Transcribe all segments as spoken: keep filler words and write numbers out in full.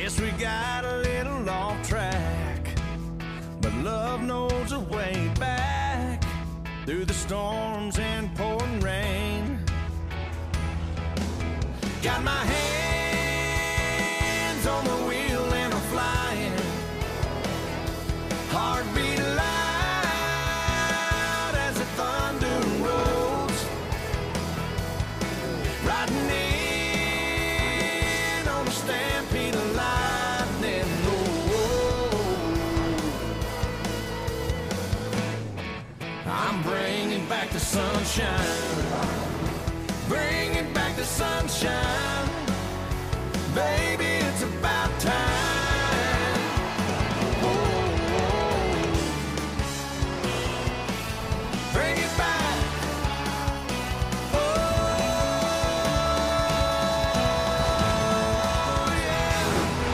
Guess we got a little off track, but love knows a way back through the storms and pouring rain. Got my hands on the wheel and I'm flying, heartbeat loud as the thunder rolls, riding in on a stampede of lightning. Oh, I'm bringing back the sunshine, bringing back the sunshine, baby, it's about time. Oh, oh. Bring it back. Oh, yeah.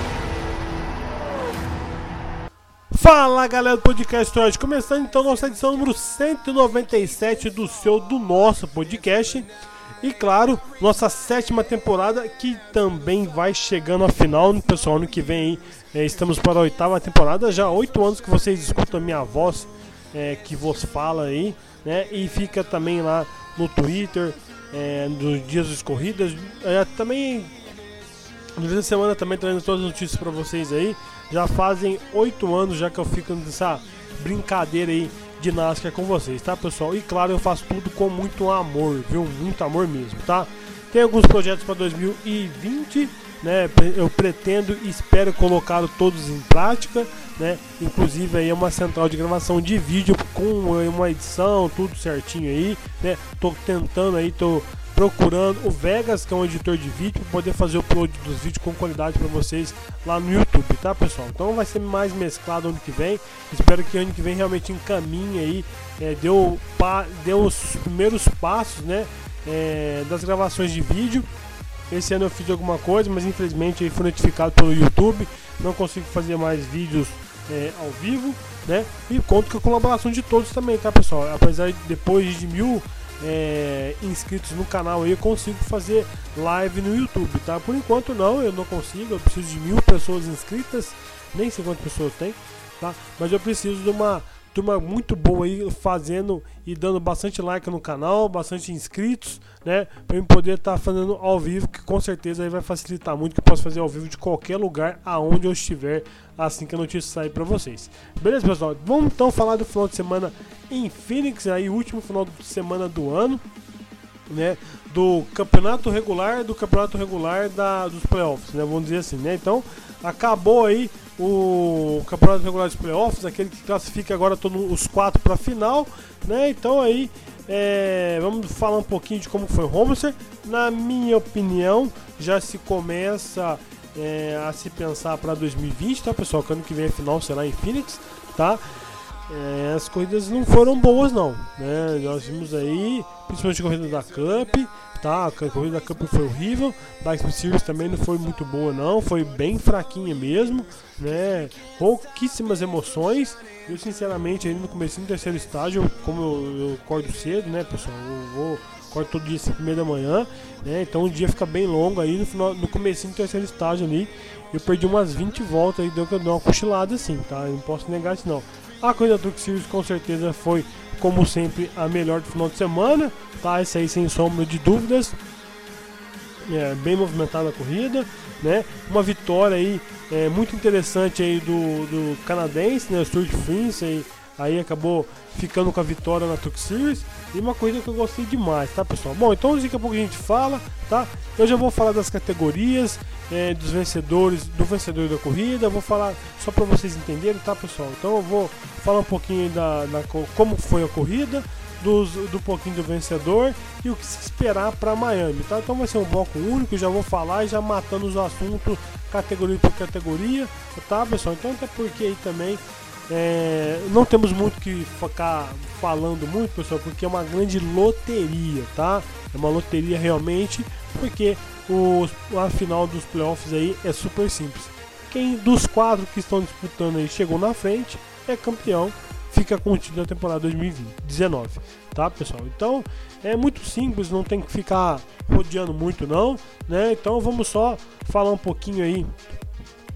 Fala, galera do podcast hoje, começando então nossa edição número cento e noventa e sete do seu, do nosso podcast. E claro, nossa sétima temporada, que também vai chegando ao final, pessoal. Ano que vem aí, é, estamos para a oitava temporada. Já há oito anos que vocês escutam a minha voz, é, que vos fala aí, né? E fica também lá no Twitter, é, dos dias das corridas. É, também, durante a semana, também trazendo todas as notícias para vocês aí. Já fazem oito anos já que eu fico nessa brincadeira aí de NASCAR com vocês, tá, pessoal? E claro, eu faço tudo com muito amor, viu? Muito amor mesmo, tá? Tem alguns projetos para dois mil e vinte, né? Eu pretendo e espero colocar todos em prática, né? Inclusive aí é uma central de gravação de vídeo com uma edição, tudo certinho aí, né? Tô tentando aí, tô procurando o Vegas, que é um editor de vídeo, para poder fazer o upload dos vídeos com qualidade para vocês lá no YouTube, tá, pessoal? Então vai ser mais mesclado ano que vem. Espero que ano que vem realmente encaminhe aí, é, deu, pa, deu os primeiros passos, né, é, das gravações de vídeo. Esse ano eu fiz alguma coisa, mas infelizmente aí fui notificado pelo YouTube, não consigo fazer mais vídeos é, ao vivo, né? E conto com a colaboração de todos também, tá, pessoal? Apesar de depois de mil É, inscritos no canal aí, eu consigo fazer live no YouTube, tá? Por enquanto não, eu não consigo, eu preciso de mil pessoas inscritas, nem sei quantas pessoas tem, tá? Mas eu preciso de uma turma muito boa aí fazendo e dando bastante like no canal, bastante inscritos, né? Pra eu poder estar tá fazendo ao vivo, que com certeza aí vai facilitar muito, que eu posso fazer ao vivo de qualquer lugar, aonde eu estiver, assim que a notícia sair pra vocês. Beleza, pessoal? Vamos então falar do final de semana em Phoenix, aí último final de semana do ano, né? Do campeonato regular, do campeonato regular da, dos playoffs, né? Vamos dizer assim, né? Então, acabou aí o campeonato regular dos playoffs, aquele que classifica agora todos os quatro para a final, né? Então aí é, vamos falar um pouquinho de como foi o Homestead. Na minha opinião, já se começa é, a se pensar para dois mil e vinte, tá, pessoal? Que ano que vem a final será em Phoenix, tá? É, as corridas não foram boas não, né? Nós vimos aí, principalmente a corrida da Cup, tá? A corrida da Cup foi horrível, da Xfinity Series também não foi muito boa não, foi bem fraquinha mesmo, né? Pouquíssimas emoções. Eu sinceramente aí no começo do terceiro estágio, como eu, eu acordo cedo, né, pessoal? Eu vou acordo todo dia cinco e meia da manhã, né? Então o dia fica bem longo aí no final, no começo do terceiro estágio ali, eu perdi umas vinte voltas aí, deu que eu dei uma cochilada assim, tá? Eu não posso negar isso não. A corrida da Truck Series com certeza foi, como sempre, a melhor do final de semana, tá? Essa aí sem sombra de dúvidas. É, bem movimentada a corrida, né? Uma vitória aí é, muito interessante aí do, do canadense, né? O Stuart Friese aí, aí acabou ficando com a vitória na Truck Series. E uma corrida que eu gostei demais, tá, pessoal? Bom, então daqui a pouco a gente fala, tá? Eu já vou falar das categorias, é, dos vencedores, do vencedor da corrida. Vou falar só para vocês entenderem, tá, pessoal? Então eu vou falar um pouquinho da, da como foi a corrida, dos, do pouquinho do vencedor e o que se esperar para Miami, tá? Então vai ser um bloco único, já vou falar e já matando os assuntos categoria por categoria, tá, pessoal? Então até porque aí também É, não temos muito que ficar falando muito, pessoal, porque é uma grande loteria, tá? É uma loteria realmente, porque o, a final dos playoffs aí é super simples. Quem dos quatro que estão disputando aí chegou na frente é campeão, fica com o título da temporada dois mil e dezenove, tá, pessoal? Então é muito simples, não tem que ficar rodeando muito não, né? Então vamos só falar um pouquinho aí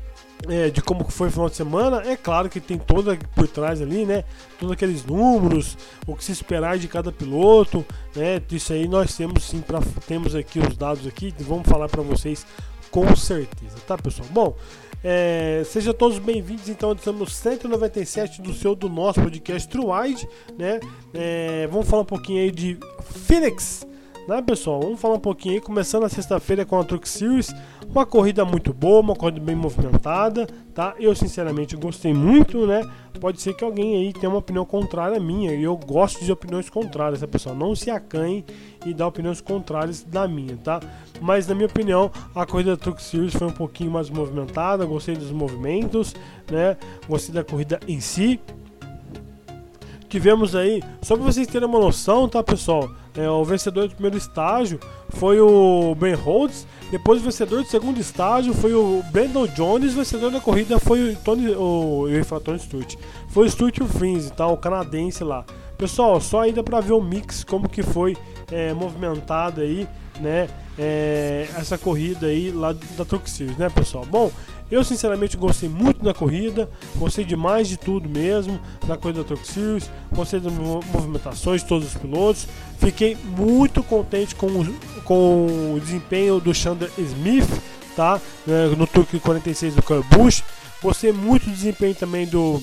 É, de como foi o final de semana. É claro que tem toda por trás ali, né? Todos aqueles números, o que se esperar de cada piloto, né? Isso aí nós temos sim, pra, temos aqui os dados aqui e vamos falar para vocês com certeza, tá, pessoal? Bom, é, sejam todos bem-vindos, então estamos no cento e noventa e sete do seu, do nosso podcast True Wide, né? É, vamos falar um pouquinho aí de Phoenix, né, pessoal? Vamos falar um pouquinho aí, começando a sexta-feira com a Truck Series, uma corrida muito boa, uma corrida bem movimentada, tá? Eu sinceramente gostei muito, né? Pode ser que alguém aí tenha uma opinião contrária à minha, e eu gosto de opiniões contrárias, tá, pessoal? Não se acanhe e dá opiniões contrárias da minha, tá? Mas na minha opinião, a corrida da Truck Series foi um pouquinho mais movimentada, gostei dos movimentos, né? Gostei da corrida em si. Tivemos aí, só para vocês terem uma noção, tá, pessoal? É, o vencedor do primeiro estágio foi o Ben Rhodes. Depois o vencedor do segundo estágio foi o Brandon Jones. O vencedor da corrida foi o Tony, o, eu ia falar Tony Stewart, foi o Stuart Friends, tá? O canadense lá. Pessoal, só ainda para ver o mix, como que foi é, movimentada aí, né? É, essa corrida aí lá da Truck Series, né, pessoal? Bom, eu sinceramente gostei muito da corrida, gostei demais de tudo mesmo, da corrida da Truck Series, gostei das movimentações de todos os pilotos, fiquei muito contente com o, com o desempenho do Chandler Smith, tá? No Truck quarenta e seis do Kyle Busch, gostei muito do desempenho também do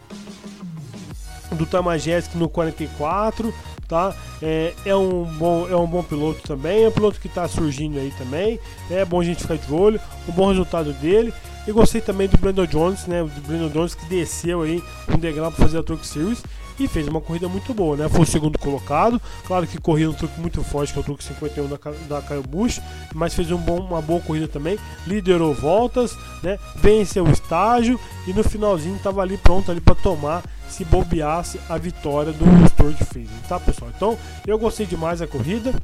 do Tamajewski no quarenta e quatro, tá? É, é, um bom, é um bom piloto também, é um piloto que está surgindo aí também, é bom a gente ficar de olho, um bom resultado dele. E gostei também do Brandon Jones, né? Do Brandon Jones que desceu aí um degrau para fazer a Truck Series e fez uma corrida muito boa, né? Foi o segundo colocado, claro que corria um truque muito forte, que é o truque cinquenta e um da, da Kyle Busch, mas fez um bom, uma boa corrida também, liderou voltas, né? Venceu o estágio e no finalzinho estava ali pronto ali para tomar, se bobeasse, a vitória do Stuart Friesen, tá, pessoal? Então eu gostei demais da corrida,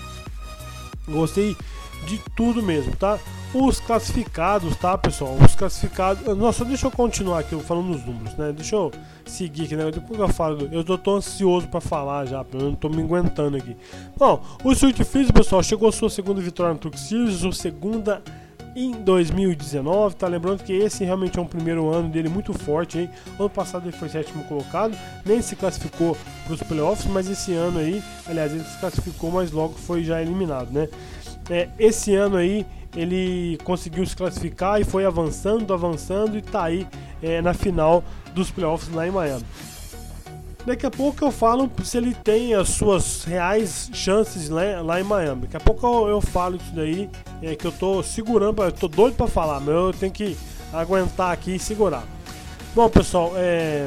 gostei de tudo mesmo, tá? Os classificados, tá, pessoal? Os classificados. Nossa, deixa eu continuar aqui falando nos números, né? Deixa eu seguir aqui, né? Depois que eu falo, eu tô, tô ansioso pra falar já, eu não tô me aguentando aqui. Bom, o Stuart Friesen, pessoal, chegou a sua segunda vitória no Truck Series, sua segunda em dois mil e dezenove, tá? Lembrando que esse realmente é um primeiro ano dele muito forte aí. Ano passado ele foi sétimo colocado, nem se classificou para os playoffs, mas esse ano aí, aliás, ele se classificou, mas logo foi já eliminado, né? É, esse ano aí ele conseguiu se classificar e foi avançando, avançando e tá aí é, na final dos playoffs lá em Miami. Daqui a pouco eu falo se ele tem as suas reais chances lá, lá em Miami. Daqui a pouco eu, eu falo isso daí, é, que eu tô segurando, eu tô doido pra falar, mas eu tenho que aguentar aqui e segurar. Bom, pessoal, é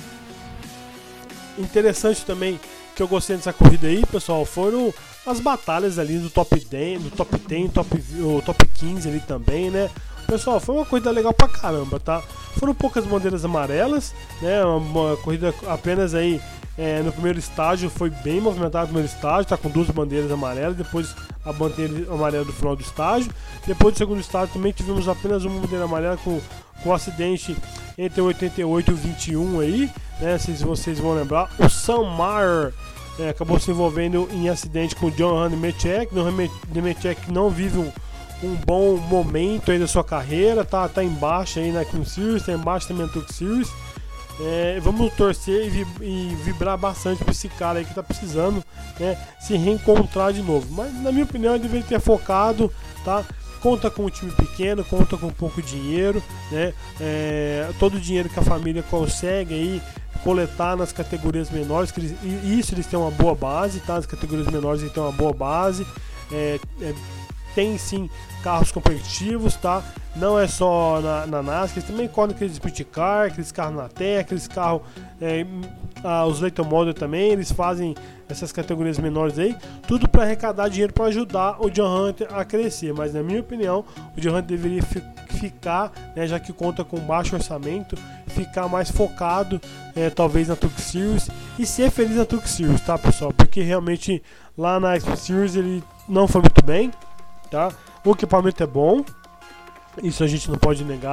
interessante também que eu gostei dessa corrida aí, pessoal, foram as batalhas ali do top dez, do top dez, top, o top quinze ali também, né? Pessoal, foi uma corrida legal pra caramba, tá? Foram poucas bandeiras amarelas, né? Uma, uma corrida apenas aí é, no primeiro estágio, foi bem movimentado o primeiro estágio, tá com duas bandeiras amarelas, depois a bandeira amarela do final do estágio. Depois do segundo estágio também tivemos apenas uma bandeira amarela com, com um acidente entre o oitenta e oito e o vinte e um aí, né? Se vocês vão lembrar, o Sam Mayer é, acabou se envolvendo em acidente com o John Nemechek. O Nemechek não vive um um bom momento aí da sua carreira, tá, tá embaixo aí na King Series, tá embaixo também na Truck Series. É, vamos torcer e, vib e vibrar bastante pra esse cara aí que tá precisando, né, se reencontrar de novo. Mas na minha opinião ele deveria ter focado, tá? Conta com um time pequeno, conta com pouco dinheiro, né? É, todo o dinheiro que a família consegue aí coletar nas categorias menores, que eles, e isso eles têm uma boa base, tá? As categorias menores eles têm uma boa base. É, é, tem sim carros competitivos, tá? Não é só na, na NASCAR, eles também correm aqueles sprint car, aqueles carros na terra, aqueles carros, é, ah, os Leighton Model também, eles fazem essas categorias menores aí, tudo para arrecadar dinheiro para ajudar o John Hunter a crescer. Mas na minha opinião, o John Hunter deveria fi ficar, né, já que conta com baixo orçamento, ficar mais focado, é, talvez na Truck Series e ser feliz na Truck Series, tá, pessoal? Porque realmente lá na X P Series ele não foi muito bem. Tá? O equipamento é bom, isso a gente não pode negar.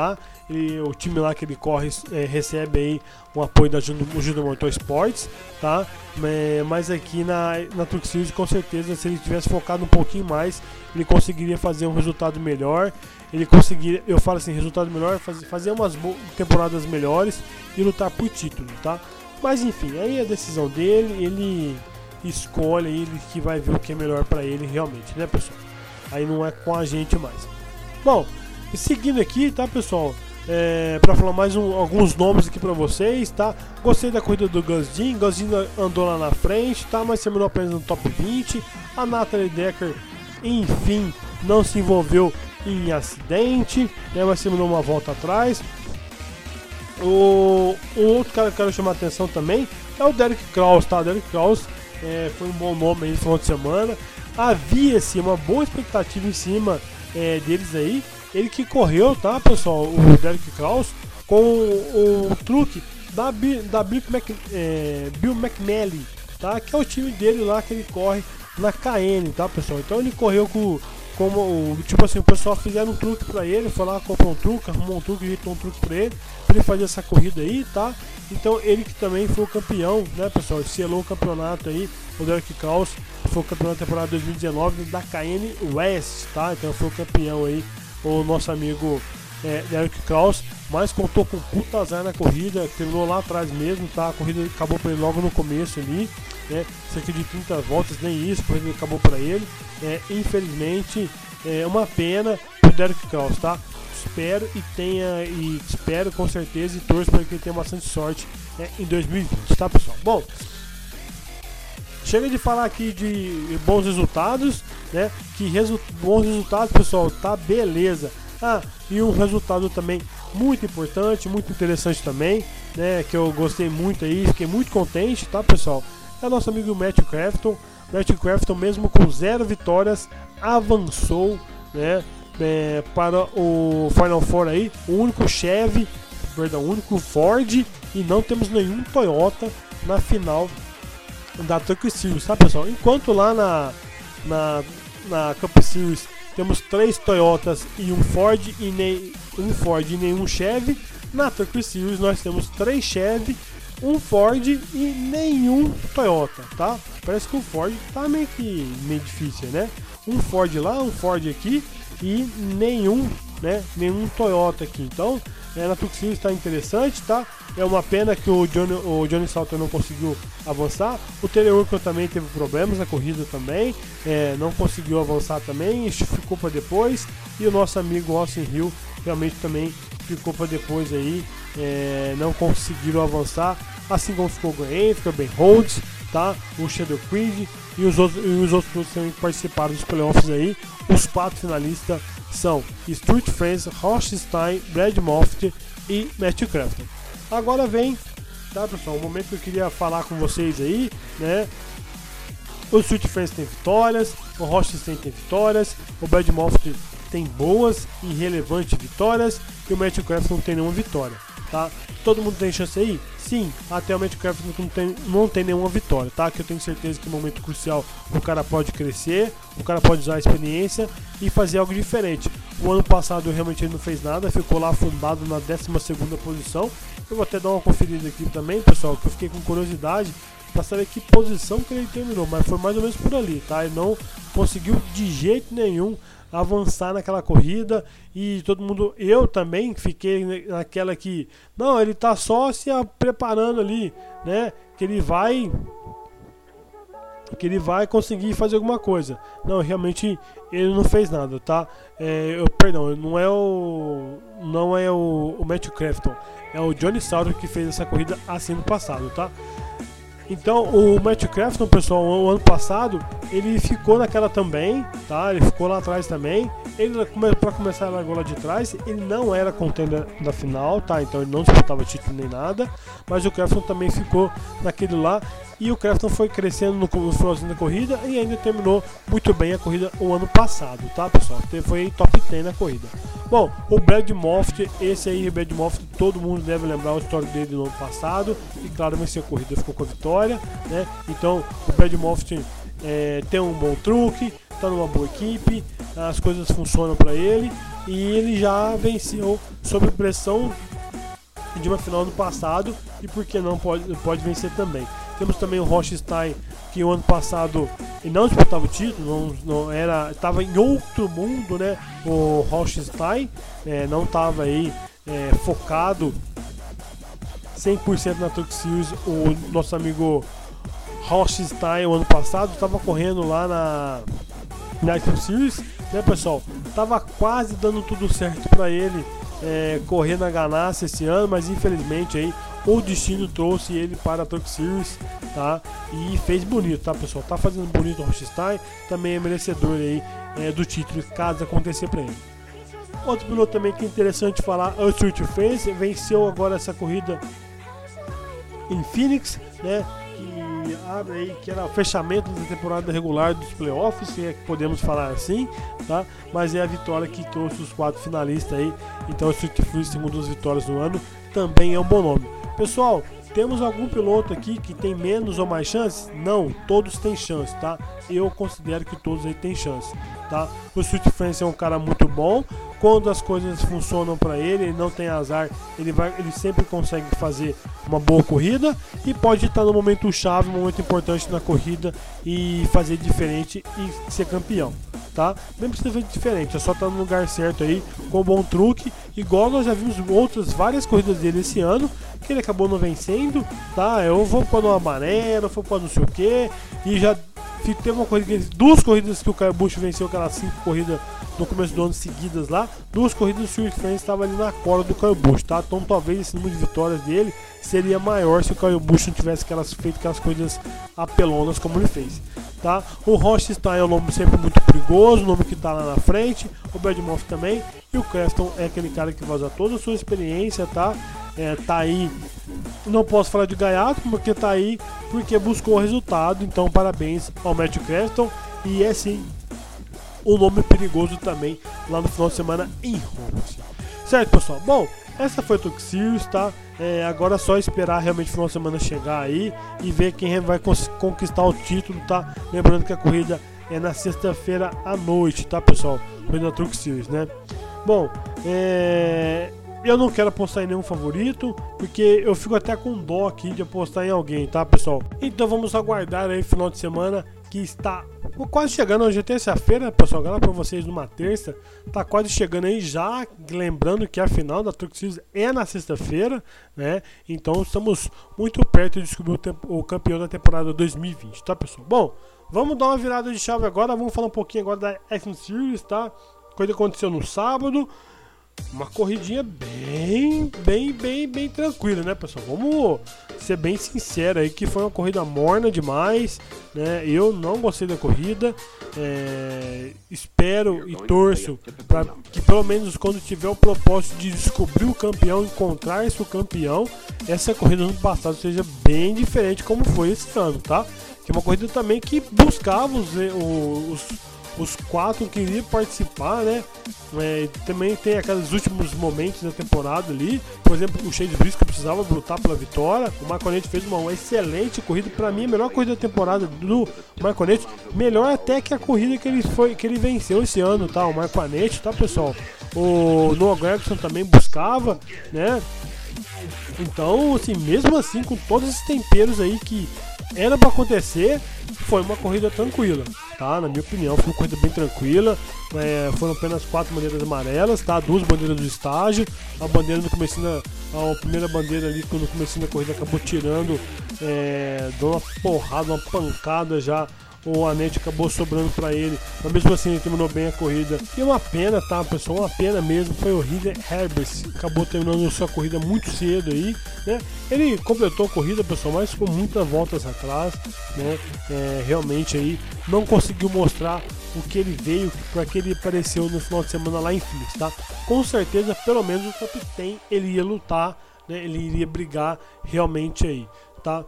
ele, o time lá que ele corre é, recebe aí um apoio da Judo Motorsports, tá? Mas aqui na, na Truck Series, com certeza, se ele tivesse focado um pouquinho mais, ele conseguiria fazer um resultado melhor. Ele conseguiria, eu falo assim, resultado melhor, fazer, fazer umas temporadas melhores e lutar por título, tá? Mas enfim, aí é a decisão dele, ele escolhe, ele que vai ver o que é melhor pra ele realmente, né, pessoal? Aí não é com a gente mais. Bom, e seguindo aqui, tá, pessoal? É, para falar mais um, alguns nomes aqui pra vocês, tá? Gostei da corrida do Gusdin, Gusdin andou lá na frente, tá? Mas terminou apenas no top vinte. A Natalie Decker, enfim, não se envolveu em acidente, né? Mas terminou uma volta atrás. O, o outro cara que eu quero chamar a atenção também é o Derek Kraus, tá? Derek Kraus é, foi um bom nome aí no final de semana. Havia-se uma boa expectativa em cima é, deles aí. Ele que correu, tá, pessoal, o Derek Kraus, com o, o truque da, da Bill, Mc, é, Bill McNally, tá? Que é o time dele lá que ele corre na K N, tá, pessoal? Então ele correu com, como, tipo assim, o pessoal fizeram um truque pra ele, foi lá, comprou um truque, arrumou um truque, ajeitou um truque pra ele, pra ele fazer essa corrida aí, tá? Então ele que também foi o campeão, né, pessoal? Ele selou o campeonato aí, o Derek Kraus foi o campeão da temporada dois mil e dezenove da K N West, tá? Então foi o campeão aí, o nosso amigo é, Derek Kraus, mas contou com puta azar na corrida, terminou lá atrás mesmo, tá? A corrida acabou para ele logo no começo ali, né? Cerca de trinta voltas, nem isso, a corrida acabou para ele. É, infelizmente, é uma pena pro Derek Kraus, tá? Espero e tenha, e espero com certeza e torço para que ele tenha bastante sorte é, em dois mil e vinte, tá, pessoal? Bom, chega de falar aqui de bons resultados, né? Que resu bons resultados, pessoal, tá beleza. Ah, e um resultado também muito importante, muito interessante também, né? Que eu gostei muito aí, fiquei muito contente, tá, pessoal? É nosso amigo Matthew Crafton. Matthew Crafton, mesmo com zero vitórias, avançou, né? É, para o Final Four aí, o único Chevy, perdão, o único Ford e não temos nenhum Toyota na final da Truck Series, tá, pessoal? Enquanto lá na, na, na Cup Series temos três Toyotas e um Ford e nem, um Ford e nenhum Chevy, na Truck Series nós temos três Chevy, um Ford e nenhum Toyota, tá? Parece que o Ford tá meio que meio difícil, né? Um Ford lá, um Ford aqui e nenhum, né? Nenhum Toyota aqui. Então, é, na Truck Series está interessante, tá? É uma pena que o Johnny, o Johnny Salter não conseguiu avançar. O Taylor Urkel também teve problemas na corrida também, é, não conseguiu avançar também, isso ficou para depois. E o nosso amigo Austin Hill realmente também ficou para depois aí, é, não conseguiram avançar. Assim como ficou o Graham, ficou o Ben Rhodes, tá? O Shadow Creed e os outros, e os outros pilotos também participaram dos playoffs aí. Os quatro finalistas são Stuart France, Ross Stein, Brad Moffitt e Matthew Crafton. Agora vem, tá, pessoal, o momento que eu queria falar com vocês aí, né? O Stuart France tem vitórias, o Ross Stein tem vitórias, o Brad Moffitt tem boas e relevantes vitórias e o Matthew Crafton não tem nenhuma vitória, tá? Todo mundo tem chance aí? Sim, até o Matthew Crafton não tem, não tem nenhuma vitória, tá? Que eu tenho certeza que no momento crucial o cara pode crescer, o cara pode usar a experiência e fazer algo diferente. O ano passado realmente ele não fez nada, ficou lá afundado na décima segunda posição. Eu vou até dar uma conferida aqui também, pessoal, que eu fiquei com curiosidade para saber que posição que ele terminou, mas foi mais ou menos por ali, tá? Ele não conseguiu de jeito nenhum avançar naquela corrida e todo mundo, eu também fiquei naquela que, não, ele tá só se preparando ali, né? Que ele vai que ele vai conseguir fazer alguma coisa. Não, realmente ele não fez nada, tá? É, eu, perdão, não é o não é o, o Matthew Crafton, é o Johnny Sauter que fez essa corrida assim no passado, tá? Então o Matthew Crafton, pessoal, o ano passado ele ficou naquela também, tá? Ele ficou lá atrás também. Ele, para começar, ele largou lá de trás. Ele não era contender da final, tá? Então ele não disputava título nem nada. Mas o Crafton também ficou naquele lá. E o Crafton foi crescendo no, no finalzinho da corrida e ainda terminou muito bem a corrida o ano passado, tá, pessoal? Foi top dez na corrida. Bom, o Brad Moffitt, esse aí, o Brad Moffitt, todo mundo deve lembrar o histórico dele no ano passado. E claro, venceu a corrida, ficou com a vitória, né? Então, o Brad Moffitt é, tem um bom truque, tá numa boa equipe, as coisas funcionam para ele e ele já venceu sob pressão de uma final do passado, e por que não pode, pode vencer também. Temos também o Rochstein, que o ano passado ele não disputava o título, não, não era, estava em outro mundo, né? O Rochstein é, não estava aí é, focado cem por cento na Truck Series. O nosso amigo Rochstein o ano passado estava correndo lá na, na Truck Series, né, pessoal? Tava quase dando tudo certo para ele é, correr na Ganassi esse ano, mas infelizmente aí o destino trouxe ele para a Truck Series, tá? E fez bonito, tá, pessoal? Tá fazendo bonito o Rochstein, também é merecedor aí é, do título, caso acontecer para ele. Outro piloto também que é interessante falar, o Street France, venceu agora essa corrida em Phoenix, né? Que abre aí, que era o fechamento da temporada regular dos playoffs, se é que podemos falar assim, tá? Mas é a vitória que trouxe os quatro finalistas aí. Então o Street France, segundo as vitórias no ano, também é um bom nome. Pessoal, temos algum piloto aqui que tem menos ou mais chances? Não, todos têm chance, tá? Eu considero que todos aí têm chance, tá? O Street France é um cara muito bom. Quando as coisas funcionam para ele, ele não tem azar, ele, vai, ele sempre consegue fazer uma boa corrida e pode estar no momento chave, no momento importante na corrida e fazer diferente e ser campeão, tá? Nem precisa fazer diferente, é só estar no lugar certo aí, com um bom truque, igual nós já vimos outras várias corridas dele esse ano, que ele acabou não vencendo, tá? Eu vou para uma amarela, eu vou para não sei o que, e já teve uma corrida, duas corridas que o Kyle Busch venceu, aquelas cinco corridas no começo do ano seguidas lá, duas corridas do Street France estava ali na cola do Kyle Busch, tá? Então talvez esse número de vitórias dele seria maior se o Kyle Busch não tivesse aquelas, feito aquelas coisas apelonas como ele fez, tá? O Rochstein é um nome sempre muito perigoso, o nome que tá lá na frente, o Brad Murphy também, e o Crafton é aquele cara que vai usar toda a sua experiência, tá? É, tá aí, não posso falar de gaiato, porque tá aí porque buscou o resultado, então parabéns ao Matthew Crafton, e é sim um nome perigoso também lá no final de semana em Homestead. Certo, pessoal? Bom, essa foi a Truck Series, tá? É, agora é só esperar realmente o final de semana chegar aí e ver quem vai conquistar o título, tá? Lembrando que a corrida é na sexta-feira à noite, tá, pessoal? Corrida da Truck Series, né? Bom, é... eu não quero apostar em nenhum favorito, porque eu fico até com dó aqui de apostar em alguém, tá, pessoal? Então vamos aguardar aí o final de semana, que está quase chegando. Hoje é terça-feira, pessoal, agora para vocês numa terça, tá quase chegando aí já, lembrando que a final da Truck Series é na sexta-feira, né? Então estamos muito perto de descobrir o, tempo, o campeão da temporada dois mil e vinte, tá, pessoal? Bom, vamos dar uma virada de chave agora, vamos falar um pouquinho agora da Action Series, tá? Coisa que aconteceu no sábado. Uma corridinha bem, bem, bem, bem tranquila, né, pessoal? Vamos ser bem sincero aí, que foi uma corrida morna demais, né? Eu não gostei da corrida, é... espero e torço para que pelo menos quando tiver o propósito de descobrir o campeão, encontrar esse campeão, essa corrida no ano passado seja bem diferente como foi esse ano, tá? Que é uma corrida também que buscava os, os os quatro que iriam participar, né? É, também tem aqueles últimos momentos da temporada ali, por exemplo, o Chase Briscoe precisava lutar pela vitória. O Marconetti fez uma excelente corrida, para mim a melhor corrida da temporada do Marconetti, melhor até que a corrida que ele foi, que ele venceu esse ano, tá? O Marconetti, tá, pessoal? O Noah Gragson também buscava, né? Então, assim, mesmo assim, com todos esses temperos aí que era para acontecer, foi uma corrida tranquila, tá? Na minha opinião, foi uma corrida bem tranquila. É, foram apenas quatro bandeiras amarelas, tá? Duas bandeiras do estágio. A bandeira do comecinho, a primeira bandeira ali, quando comecinho da corrida acabou tirando, é, deu uma porrada, uma pancada já. O Annett acabou sobrando para ele, mas mesmo assim ele terminou bem a corrida. E uma pena, tá, pessoal? Uma pena mesmo. Foi o Ryder Herbert, acabou terminando sua corrida muito cedo aí, né? Ele completou a corrida, pessoal, mas ficou muitas voltas atrás, né? É, realmente aí não conseguiu mostrar o que ele veio, para que ele apareceu no final de semana lá em Phoenix, tá? Com certeza, pelo menos o top dez ele ia lutar, né? Ele iria brigar realmente aí, tá?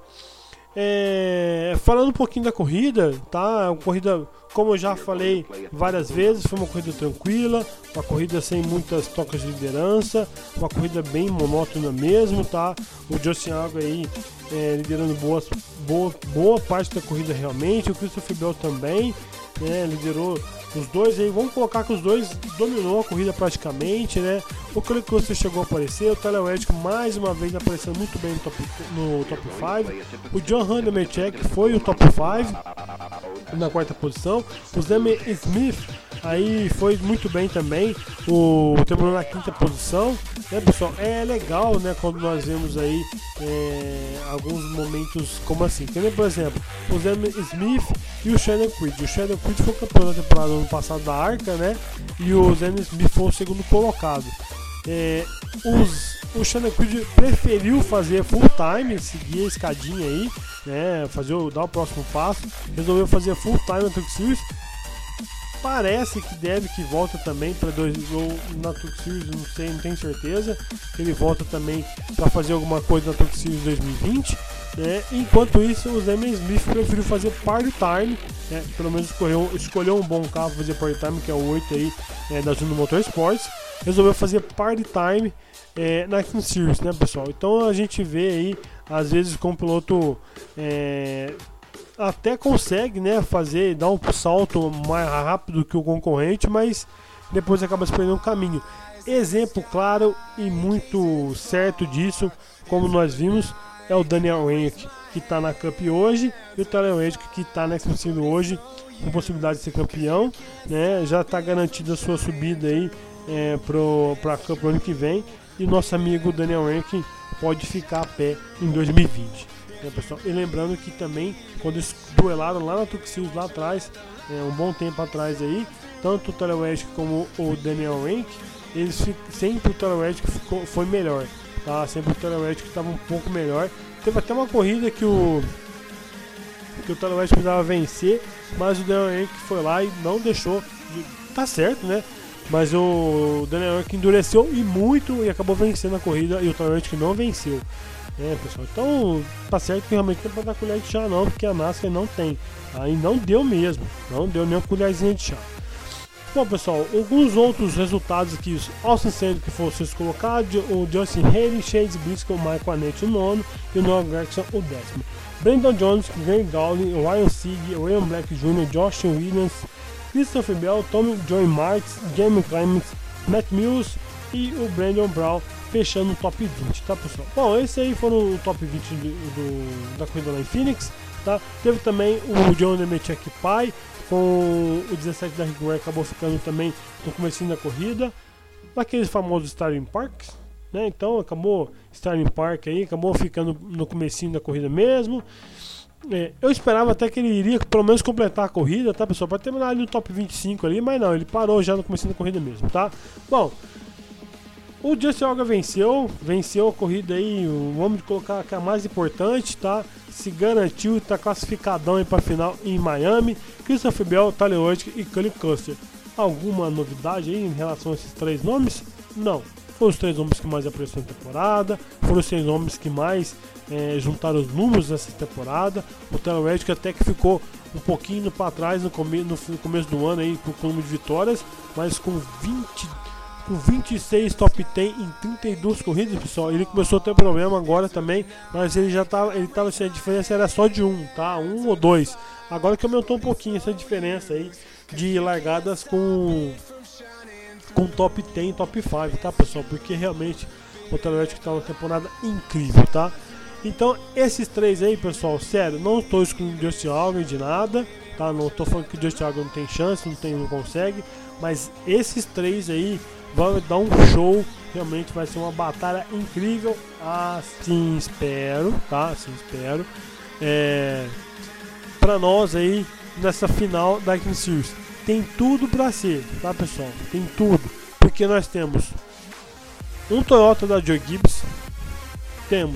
É, falando um pouquinho da corrida, tá? Uma corrida, como eu já falei várias vezes, foi uma corrida tranquila, uma corrida sem muitas trocas de liderança, uma corrida bem monótona mesmo, tá? O Justin Allgaier aí é, liderando boas, boa, boa parte da corrida realmente, o Christopher Bell também. né? Liderou os dois aí, vamos colocar que os dois dominou a corrida praticamente, né? O Cole Custer chegou a aparecer, o Tyler Reddick mais uma vez aparecendo muito bem no top, no top cinco. O John Hunter Nemechek foi o top cinco na quarta posição. O Zeme Smith aí foi muito bem também, o terminou na quinta posição, né, pessoal? É legal, né, quando nós vemos aí é, alguns momentos como assim, que nem, por exemplo, o Zeme Smith e o Shannon Creed. O Shannon Creed foi campeão da temporada do ano passado da Arca, né, e o Zeme Smith foi o segundo colocado. É, os, o Shannon Creed preferiu fazer full time, seguir a escadinha aí, né, fazer, dar o próximo passo, resolveu fazer full time na Truck Series. Parece que deve que volta também para dois ou na Truck Series, não sei, não tenho certeza. Ele volta também para fazer alguma coisa na Truck Series dois mil e vinte. Né? Enquanto isso, o Zeme Smith preferiu fazer part-time, né? Pelo menos escolheu, escolheu um bom carro para fazer part-time, que é o oito aí, é, da Juno Motorsports. Resolveu fazer part-time é, na Truck Series, né, pessoal? Então a gente vê aí, às vezes, com o piloto. É, até consegue, né, fazer, dar um salto mais rápido que o concorrente, mas depois acaba se perdendo o caminho. Exemplo claro e muito certo disso, como nós vimos, é o Daniel Hemric, que está na Cup hoje, e o Tyler Reddick, que está na X cinco hoje, com possibilidade de ser campeão, né, já está garantida a sua subida aí é, para a Cup ano que vem, e o nosso amigo Daniel Hemric pode ficar a pé em dois mil e vinte. Né, pessoal? E lembrando que também, quando eles duelaram lá na Truck Series lá atrás, é, um bom tempo atrás aí, tanto o Tyler Reddick como o Daniel Hemric, eles fic... sempre o Tyler Reddick ficou... foi melhor, tá? Sempre o Tyler Reddick estava um pouco melhor. Teve até uma corrida que o que o Tyler Reddick precisava vencer, mas o Daniel Hemric foi lá e não deixou, tá certo, né? Mas o Daniel Hemric endureceu e muito e acabou vencendo a corrida, e o Tyler Reddick não venceu. É, pessoal, então tá certo que realmente não tem pra dar colher de chá não, porque a NASCAR não tem, aí não deu mesmo, não deu nem uma colherzinha de chá. Bom, pessoal, alguns outros resultados aqui: Austin Cindric, que foi o sexto colocado, o Justin Haley, Chase Briscoe, Michael Annett o nono e o Noah Gragson o décimo. Brandon Jones, Greg Dowling, Ryan Sieg, Ryan Black Júnior, Josh Williams, Christopher Bell, Tommy Joy Marks, Jamie Clements, Matt Mills e o Brandon Brown fechando o top vinte, tá, pessoal? Bom, esse aí foram o top vinte do, do, da corrida lá em Phoenix, tá? Teve também o John Nemechek pai, com o dezessete da Rigway, acabou ficando também no comecinho da corrida, naqueles famosos Starting Parks, né? Então acabou Starting Park aí, acabou ficando no comecinho da corrida mesmo. É, eu esperava até que ele iria pelo menos completar a corrida, tá, pessoal? Para terminar ali no top vinte e cinco ali, mas não, ele parou já no comecinho da corrida mesmo, tá? Bom, o Justin Allgaier venceu, venceu a corrida aí, vamos colocar que é a mais importante, tá? Se garantiu, tá classificadão aí para final em Miami. Christopher Bell, Tyler Reddick e Cole Custer. Alguma novidade aí em relação a esses três nomes? Não. Foram os três nomes que mais apareceram na temporada, foram os três nomes que mais é, juntaram os números dessa temporada. O Tyler Reddick até que ficou um pouquinho para trás no, come no começo do ano aí com o número de vitórias, mas com vinte com vinte e seis top dez em trinta e duas corridas, pessoal. Ele começou a ter problema agora também, mas ele já tava, ele tava, assim, a diferença era só de um, tá? Um ou dois. Agora que aumentou um pouquinho essa diferença aí de largadas com com top dez, top cinco, tá, pessoal? Porque realmente o Tyler Reddick tá uma temporada incrível, tá? Então, esses três aí, pessoal, sério, não estou excluindo o Justin Allgaier de nada, tá? Não estou falando que o Justin Allgaier não tem chance, não tem, não consegue, mas esses três aí vai dar um show, realmente vai ser uma batalha incrível, assim espero, tá? Assim espero, é, para nós aí nessa final da X Series. Tem tudo para ser, tá, pessoal? Tem tudo, porque nós temos um Toyota da Joe Gibbs, temos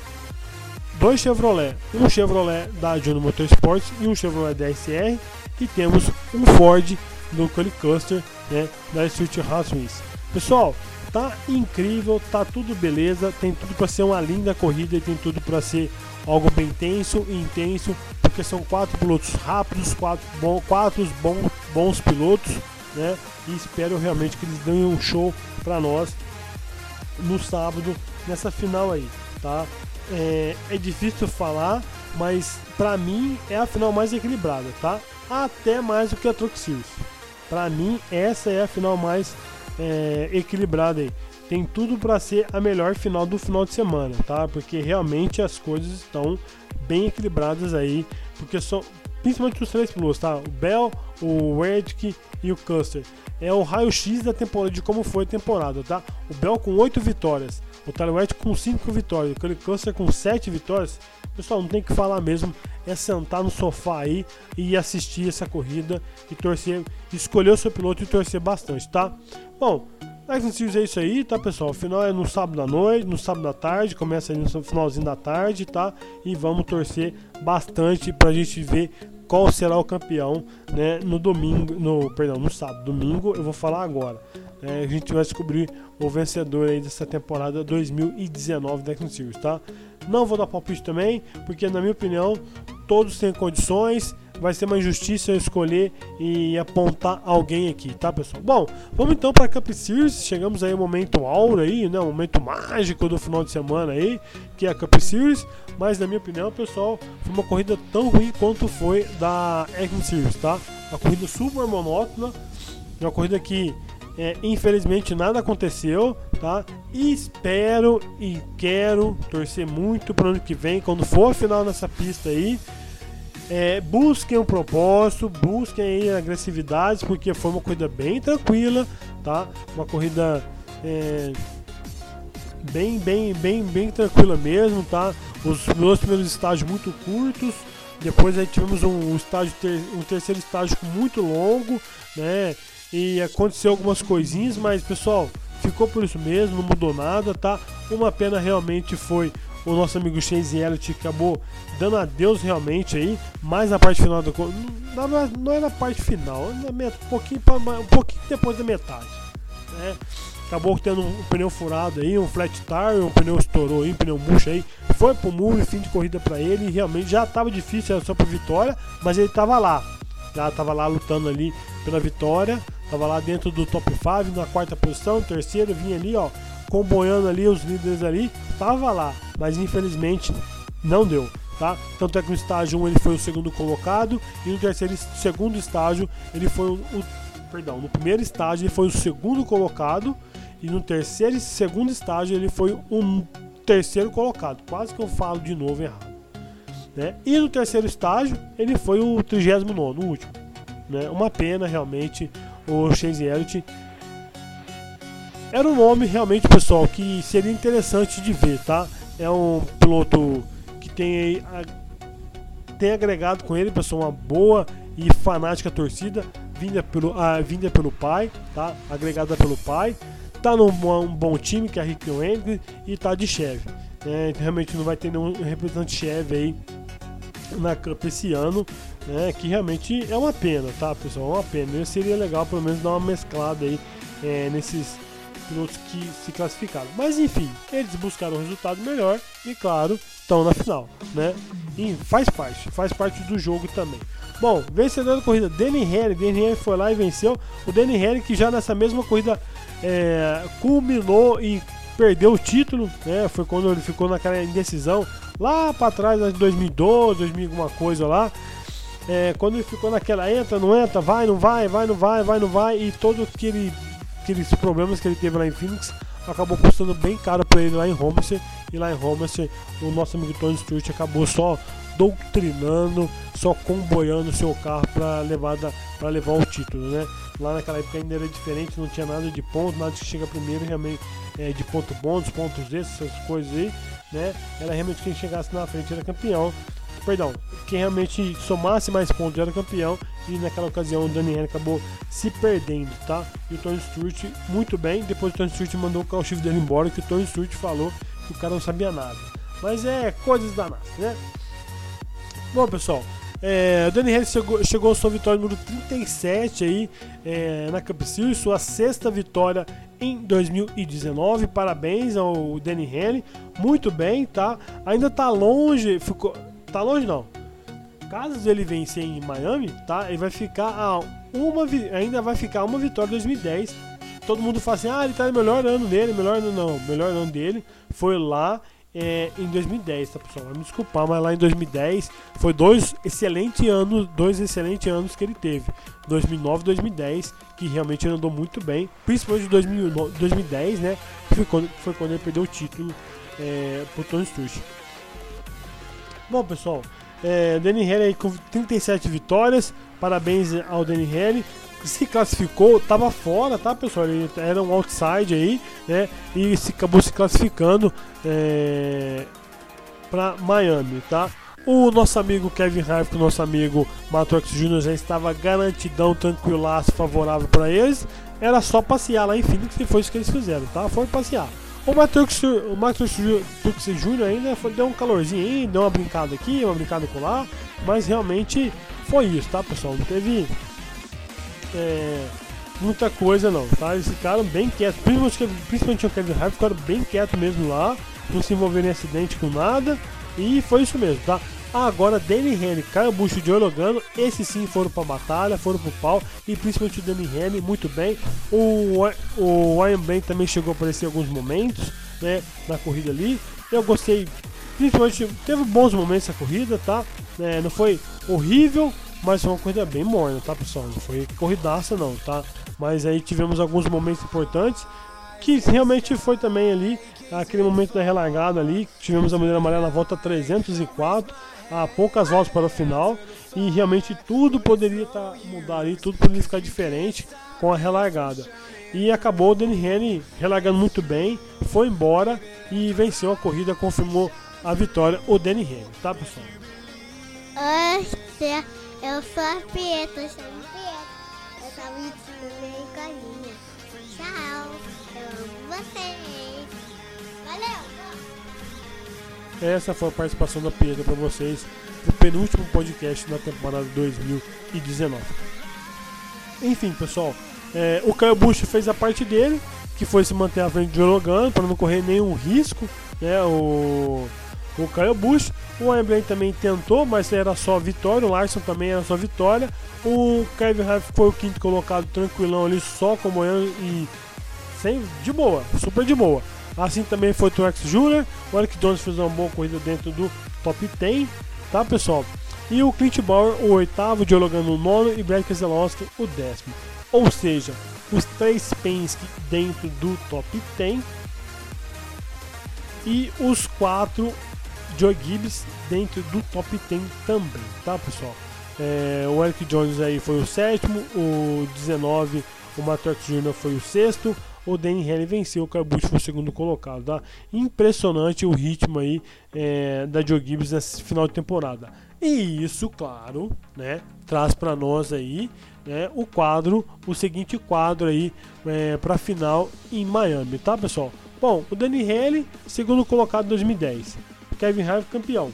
dois Chevrolet, um Chevrolet da Juno Motorsports e um Chevrolet D S R, e temos um Ford do Cole Custer, né, da Street House Race. Pessoal, tá incrível, tá tudo beleza, tem tudo para ser uma linda corrida e tem tudo para ser algo bem tenso e intenso, porque são quatro pilotos rápidos, quatro, bom, quatro bons, bons pilotos, né, e espero realmente que eles dêem um show para nós no sábado, nessa final aí, tá? É, é difícil falar, mas pra mim é a final mais equilibrada, tá? Até mais do que a Truck Series. Pra mim, essa é a final mais é, equilibrada aí. Tem tudo pra ser a melhor final do final de semana, tá? Porque realmente as coisas estão bem equilibradas aí, porque são principalmente os três pilotos, tá? O Bell, o Reddick e o Custer. É o raio-x da temporada, de como foi a temporada, tá? O Bell com oito vitórias, o Tyler Reddick com cinco vitórias, o Cole Custer com sete vitórias. Pessoal, não tem que falar mesmo, é sentar no sofá aí e assistir essa corrida e torcer, escolher o seu piloto e torcer bastante, tá? Bom, Dyson Series é isso aí, tá, pessoal? O final é no sábado à noite, no sábado à tarde, começa aí no finalzinho da tarde, tá? E vamos torcer bastante pra gente ver qual será o campeão, né, no domingo, no, perdão, no sábado, domingo eu vou falar agora. É, a gente vai descobrir o vencedor aí dessa temporada dois mil e dezenove da Dyson Series, tá? Não vou dar palpite também, porque na minha opinião todos têm condições. Vai ser uma injustiça eu escolher e apontar alguém aqui, tá, pessoal? Bom, vamos então para a Cup Series. Chegamos aí ao momento áureo aí, né? O momento mágico do final de semana aí, que é a Cup Series. Mas na minha opinião, pessoal, foi uma corrida tão ruim quanto foi da X Series, tá? Uma corrida super monótona, uma corrida que é, infelizmente nada aconteceu, tá? E espero e quero torcer muito para o ano que vem, quando for a final nessa pista aí. É, busquem um propósito, busquem aí agressividades, porque foi uma corrida bem tranquila, tá? Uma corrida é, bem, bem, bem, bem tranquila mesmo, tá? Os meus primeiros estágios muito curtos, depois aí tivemos um, um, estágio ter, um terceiro estágio muito longo, né? E aconteceu algumas coisinhas, mas pessoal, ficou por isso mesmo, não mudou nada, tá? Uma pena realmente foi o nosso amigo Chase Elliott, que acabou dando adeus realmente aí, mais na parte final da corrida, não, não é na parte final, na met, um, pouquinho, um pouquinho depois da metade, né? Acabou tendo um, um pneu furado aí, um flat tire, um pneu estourou aí, um pneu murcho aí, foi pro muro e fim de corrida para ele, e realmente já estava difícil, era só para vitória, mas ele estava lá, já estava lá lutando ali pela vitória, estava lá dentro do top cinco, na quarta posição, terceiro, vinha ali, ó, comboiando ali os líderes ali, tava lá, mas infelizmente não deu, tá? Tanto é que no estágio um ele foi o segundo colocado e no terceiro segundo estágio ele foi o, o perdão, no primeiro estágio ele foi o segundo colocado e no terceiro e segundo estágio ele foi o terceiro colocado, quase que eu falo de novo errado, né? E no terceiro estágio ele foi o trigésimo nono, o último, né? Uma pena realmente. O Chase Elliott era um nome realmente, pessoal, que seria interessante de ver, tá? É um piloto que tem, tem agregado com ele, pessoal, uma boa e fanática torcida, vinda pelo, ah, vinda pelo pai, tá? Agregada pelo pai. Tá num um bom time, que é a Rick Wendley, e tá de Chevy. É, realmente não vai ter nenhum representante Chevy aí na Cup esse ano, né, que realmente é uma pena, tá, pessoal? É uma pena. Seria legal pelo menos dar uma mesclada aí é, nesses pilotos que se classificaram. Mas enfim, eles buscaram um resultado melhor e, claro, estão na final, né? E faz parte, faz parte do jogo também. Bom, vencedor da corrida, Denny Hamlin. Denny Hamlin foi lá e venceu. O Denny Hamlin, que já nessa mesma corrida é, culminou e perdeu o título, né? Foi quando ele ficou naquela indecisão lá para trás, em dois mil e doze, dois mil alguma coisa lá. É, quando ele ficou naquela entra, não entra, vai, não vai, vai, não vai, vai, não vai, e todos aquele, aqueles problemas que ele teve lá em Phoenix acabou custando bem caro para ele lá em Homestead. E lá em Homestead o nosso amigo Tony Stewart acabou só doutrinando, só comboiando o seu carro para levar, para levar o título, né? Lá naquela época ainda era diferente, não tinha nada de ponto, nada que chega primeiro realmente é, de ponto bônus, pontos desses, essas coisas aí, né? Era realmente quem chegasse na frente era campeão. Perdão, quem realmente somasse mais pontos era campeão, e naquela ocasião o Danny Henry acabou se perdendo, tá? E o Tony Stewart, muito bem, depois o Tony Stewart mandou o carro chifre dele embora, que o Tony Stewart falou que o cara não sabia nada. Mas é coisas da NASA, né? Bom, pessoal, é, o Danny Henry chegou, chegou à sua vitória número trinta e sete aí, é, na Cup Series, sua sexta vitória em dois mil e dezenove. Parabéns ao Danny Henry, muito bem, tá? Ainda tá longe, ficou... Tá longe não. Caso ele vencer em Miami, tá? Ele vai ficar a uma, ainda vai ficar uma vitória em dois mil e dez. Todo mundo fala assim: "Ah, ele tá no melhor ano dele, melhor ano não, melhor ano dele foi lá é, em dois mil e dez, tá, pessoal? Vai me desculpar, mas lá em dois mil e dez foi dois excelentes anos, dois excelentes anos que ele teve. dois mil e nove e dois mil e dez, que realmente ele andou muito bem, principalmente em dois mil e dez, né? Que foi quando, foi quando ele perdeu o título é, pro Tony Stewart. Bom, pessoal, é, Danny Henry aí com trinta e sete vitórias, parabéns ao Danny Henry. Se classificou, tava fora, tá, pessoal? Ele era um outside aí, né? E se acabou se classificando é, para Miami, tá? O nosso amigo Kevin Harvick, o nosso amigo Matrox Júnior já estava garantidão, tranquilaço, favorável para eles. Era só passear lá em Phoenix e foi isso que eles fizeram, tá? Foi passear. O Matrox, o Matrox Júnior ainda foi, deu um calorzinho aí, deu uma brincada aqui, uma brincada lá, mas realmente foi isso, tá, pessoal? Não teve É, muita coisa não, tá? Eles ficaram bem quietos, principalmente, principalmente o Kevin Harvick, ficaram bem quietos mesmo lá, não se envolveram em acidente com nada, e foi isso mesmo, tá? Agora Danny Henry, Kyle Busch e Joey Logano, esses sim foram pra batalha, foram pro pau, e principalmente o Danny Henry, muito bem. O, o Ryan Blaney também chegou a aparecer em alguns momentos, né, na corrida ali. Eu gostei, principalmente, teve bons momentos essa corrida, tá? É, não foi horrível, mas foi uma corrida bem morna, tá, pessoal? Não foi corridaça não, tá? Mas aí tivemos alguns momentos importantes, que realmente foi também ali, aquele momento da relargada ali, tivemos a bandeira amarela na volta trezentos e quatro, a poucas voltas para o final, e realmente tudo poderia tá, mudar ali, tudo poderia ficar diferente com a relargada. E acabou o Danny Henry relargando muito bem, foi embora e venceu a corrida, confirmou a vitória, o Danny Henry, tá, pessoal? Nossa, eu sou a Pieta, eu chamo Pieta. Eu tava ensinando minha carinha. Tchau, eu amo vocês. Valeu! Essa foi a participação da Pieta para vocês no penúltimo podcast da temporada dois mil e dezenove. Enfim, pessoal, é, o Kyle Busch fez a parte dele, que foi se manter à frente de Joey Logano para não correr nenhum risco, né? O O Kyle Busch, o Ryan Blaney também tentou, mas era só vitória, o Larson também era só vitória. O Kevin Harvick foi o quinto colocado, tranquilão ali, só comemorando e sem, de boa, super de boa. Assim também foi o Truex Júnior, o Eric Jones fez uma boa corrida dentro do top dez, tá, pessoal? E o Clint Bauer, o oitavo, o Joey Logano o nono e Brad Keselowski o décimo. Ou seja, os três Penske dentro do top dez e os quatro Joe Gibbs dentro do top dez também, tá, pessoal? É, o Eric Jones aí foi o sétimo, o dezenove, o Matrox Júnior foi o sexto, o Danny Henry venceu, o Kyle Busch foi o segundo colocado, tá? Impressionante o ritmo aí é, da Joe Gibbs nesse final de temporada. E isso, claro, né, traz para nós aí, né, o quadro, o seguinte quadro aí é, para a final em Miami, tá, pessoal? Bom, o Danny Henry, segundo colocado em dois mil e dez. Kevin Harvick campeão,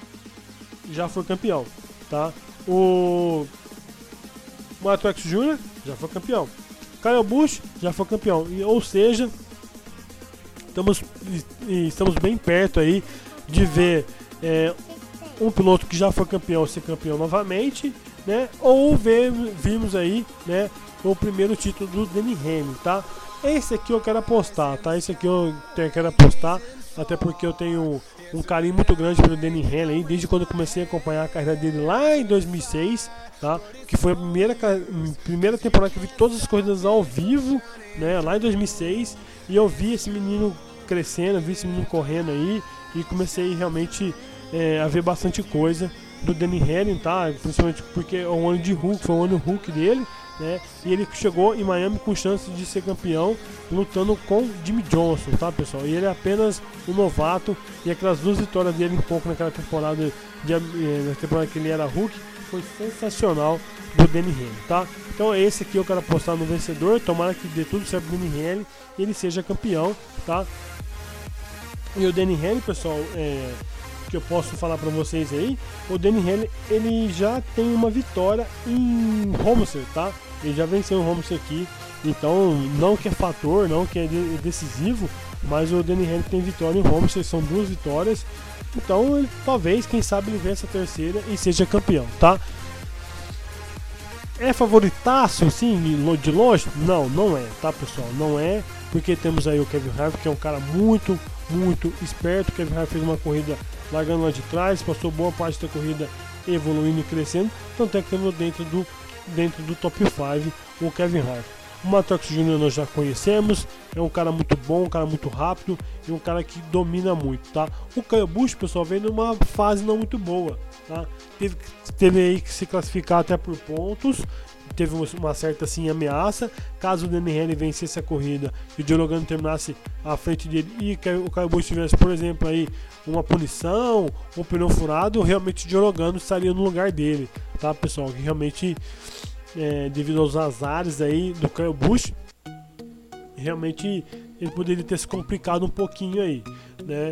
já foi campeão, tá? O Matrox Júnior já foi campeão, Kyle Busch já foi campeão, e, ou seja, estamos, estamos bem perto aí de ver é, um piloto que já foi campeão ser campeão novamente, né? Ou ver, vimos aí, né, o primeiro título do Danny Henry, tá? Esse aqui eu quero apostar, tá? Esse aqui eu quero apostar, até porque eu tenho um carinho muito grande pelo Danny Henry, desde quando eu comecei a acompanhar a carreira dele lá em dois mil e seis, tá? Que foi a primeira, primeira temporada que eu vi todas as corridas ao vivo, né? Lá em dois mil e seis, e eu vi esse menino crescendo, vi esse menino correndo aí, e comecei realmente é, a ver bastante coisa do Danny Henry, tá? Principalmente porque é um ano de Hulk, foi um ano Hulk dele, né? E ele chegou em Miami com chance de ser campeão, lutando com Jimmy Johnson, tá, pessoal? E ele é apenas um novato, e aquelas duas vitórias dele um pouco naquela temporada, de, na temporada que ele era Hulk, foi sensacional do Danny Henry, tá? Então esse aqui eu quero apostar no vencedor, tomara que dê tudo certo pro Danny Henry e ele seja campeão, tá? E o Danny Henry, pessoal, é, que eu posso falar pra vocês aí, o Danny Henry, ele já tem uma vitória em Homestead, tá? Ele já venceu em Homestead aqui, então não que é fator, não que é decisivo, mas o Danny Henry tem vitória em Homestead, são duas vitórias, então ele, talvez, quem sabe ele vença a terceira e seja campeão, tá? É favoritaço, sim, de longe? Não, não é, tá, pessoal? Não é, porque temos aí o Kevin Harvick, que é um cara muito, muito esperto. O Kevin Harvick fez uma corrida largando lá de trás, passou boa parte da corrida evoluindo e crescendo, tanto é que estamos dentro do, dentro do top cinco o Kevin Harvick. O Martin Truex Júnior nós já conhecemos, é um cara muito bom, um cara muito rápido e um cara que domina muito, tá? O Kyle Busch, pessoal, vem numa fase não muito boa, tá? Teve, teve aí que se classificar até por pontos, teve uma certa assim ameaça, caso o Danny Henry vencesse a corrida e o Joe Logano terminasse à frente dele e o Kyle Busch tivesse, por exemplo, aí uma punição, um pneu furado, realmente o Joe Logano estaria no lugar dele, tá, pessoal? Que realmente É, devido aos azares aí do Kyle Busch, realmente ele poderia ter se complicado um pouquinho aí, né?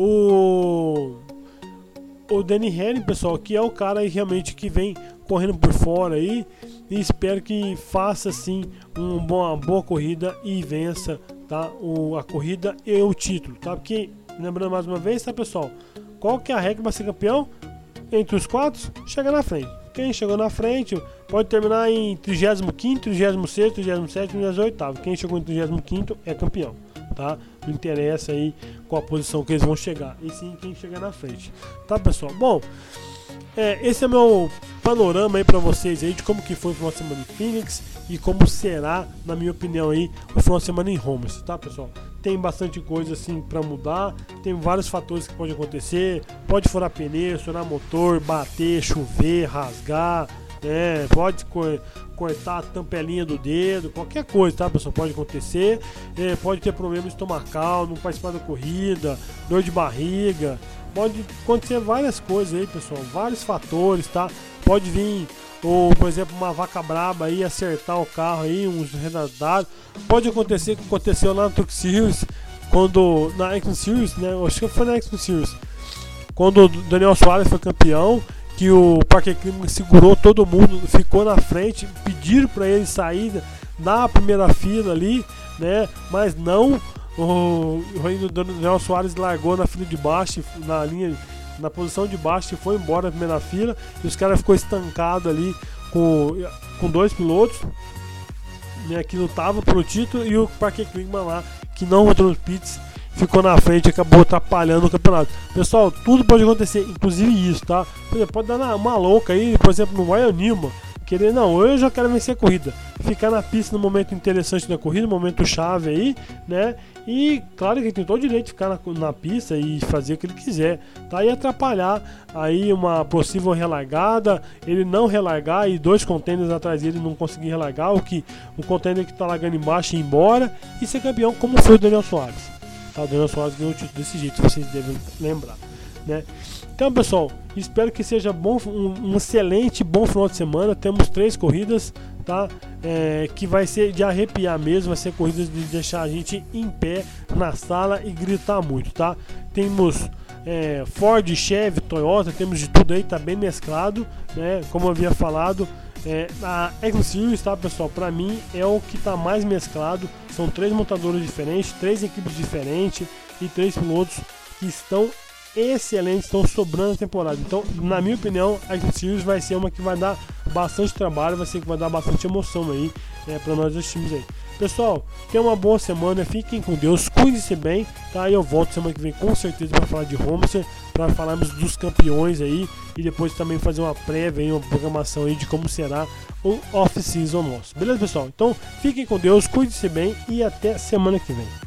O o Danny Henry, pessoal, que é o cara aí realmente que vem correndo por fora aí, e espero que faça assim um bom, uma boa corrida e vença, tá? O, a corrida e o título, tá? Porque, lembrando mais uma vez, tá, pessoal? Qual que é a regra para ser campeão? Entre os quatro, chega na frente. Quem chegou na frente pode terminar em trigésimo quinto, trigésimo sexto, trigésimo sétimo, trigésimo oitavo. Quem chegou em trigésimo quinto é campeão, tá? Não interessa aí qual a posição que eles vão chegar, e sim quem chegar na frente, tá, pessoal? Bom, é, esse é meu panorama aí pra vocês aí de como que foi o final de semana em Phoenix e como será, na minha opinião aí, o final de semana em Homestead, tá, pessoal? Tem bastante coisa assim pra mudar, tem vários fatores que podem acontecer, pode furar pneu, furar motor, bater, chover, rasgar, né? Pode co- cortar a tampelinha do dedo, qualquer coisa, tá, pessoal? Pode acontecer, é, pode ter problema estomacal, não participar da corrida, dor de barriga, pode acontecer várias coisas aí, pessoal, vários fatores, tá? Pode vir, ou por exemplo, uma vaca braba aí acertar o carro aí, uns retardados. Pode acontecer o que aconteceu lá no Truck Series, quando na X Series, né? Eu acho que foi na X Series, quando o Daniel Suárez foi campeão, que o Parker Kliman segurou todo mundo, ficou na frente, pediram para ele sair na primeira fila ali, né? Mas não, o, o Daniel Suárez largou na fila de baixo, na linha, na posição de baixo, e foi embora na primeira fila, e os caras ficou estancado ali com, com dois pilotos, né, que lutavam pelo título, e o Parker Kliman lá, que não entrou nos pits, ficou na frente e acabou atrapalhando o campeonato. Pessoal, tudo pode acontecer, inclusive isso, tá? Por exemplo, pode dar uma louca aí, por exemplo, no Ryan Newman, querer, não, eu já quero vencer a corrida, ficar na pista no momento interessante da corrida, no momento chave aí, né? E claro que ele tem todo o direito de ficar na, na pista e fazer o que ele quiser, tá? E atrapalhar aí uma possível relargada, ele não relargar e dois contêineres atrás dele não conseguir relargar, o que o contêiner que tá largando embaixo ir embora e ser campeão, como foi o Daniel Suárez. Tá? O Daniel Suárez ganhou o título desse jeito, vocês devem lembrar, né? Então, pessoal, espero que seja bom, um, um excelente, bom final de semana. Temos três corridas, tá? É, que vai ser de arrepiar mesmo, vai ser corridas de deixar a gente em pé na sala e gritar muito, tá? Temos é, Ford, Chevy, Toyota, temos de tudo aí, tá bem mesclado, né? Como eu havia falado, é, a X Series, tá, pessoal? Pra mim é o que tá mais mesclado. São três montadores diferentes, três equipes diferentes e três pilotos que estão excelentes, estão sobrando a temporada. Então, na minha opinião, a X Series vai ser uma que vai dar bastante trabalho, vai ser que vai dar bastante emoção aí, né, para nós os times aí. Pessoal, tenham uma boa semana, fiquem com Deus, cuidem-se bem, tá? E eu volto semana que vem com certeza para falar de Homestead, para falarmos dos campeões aí e depois também fazer uma prévia aí, uma programação aí de como será o off-season nosso. Beleza, pessoal? Então, fiquem com Deus, cuidem-se bem e até semana que vem.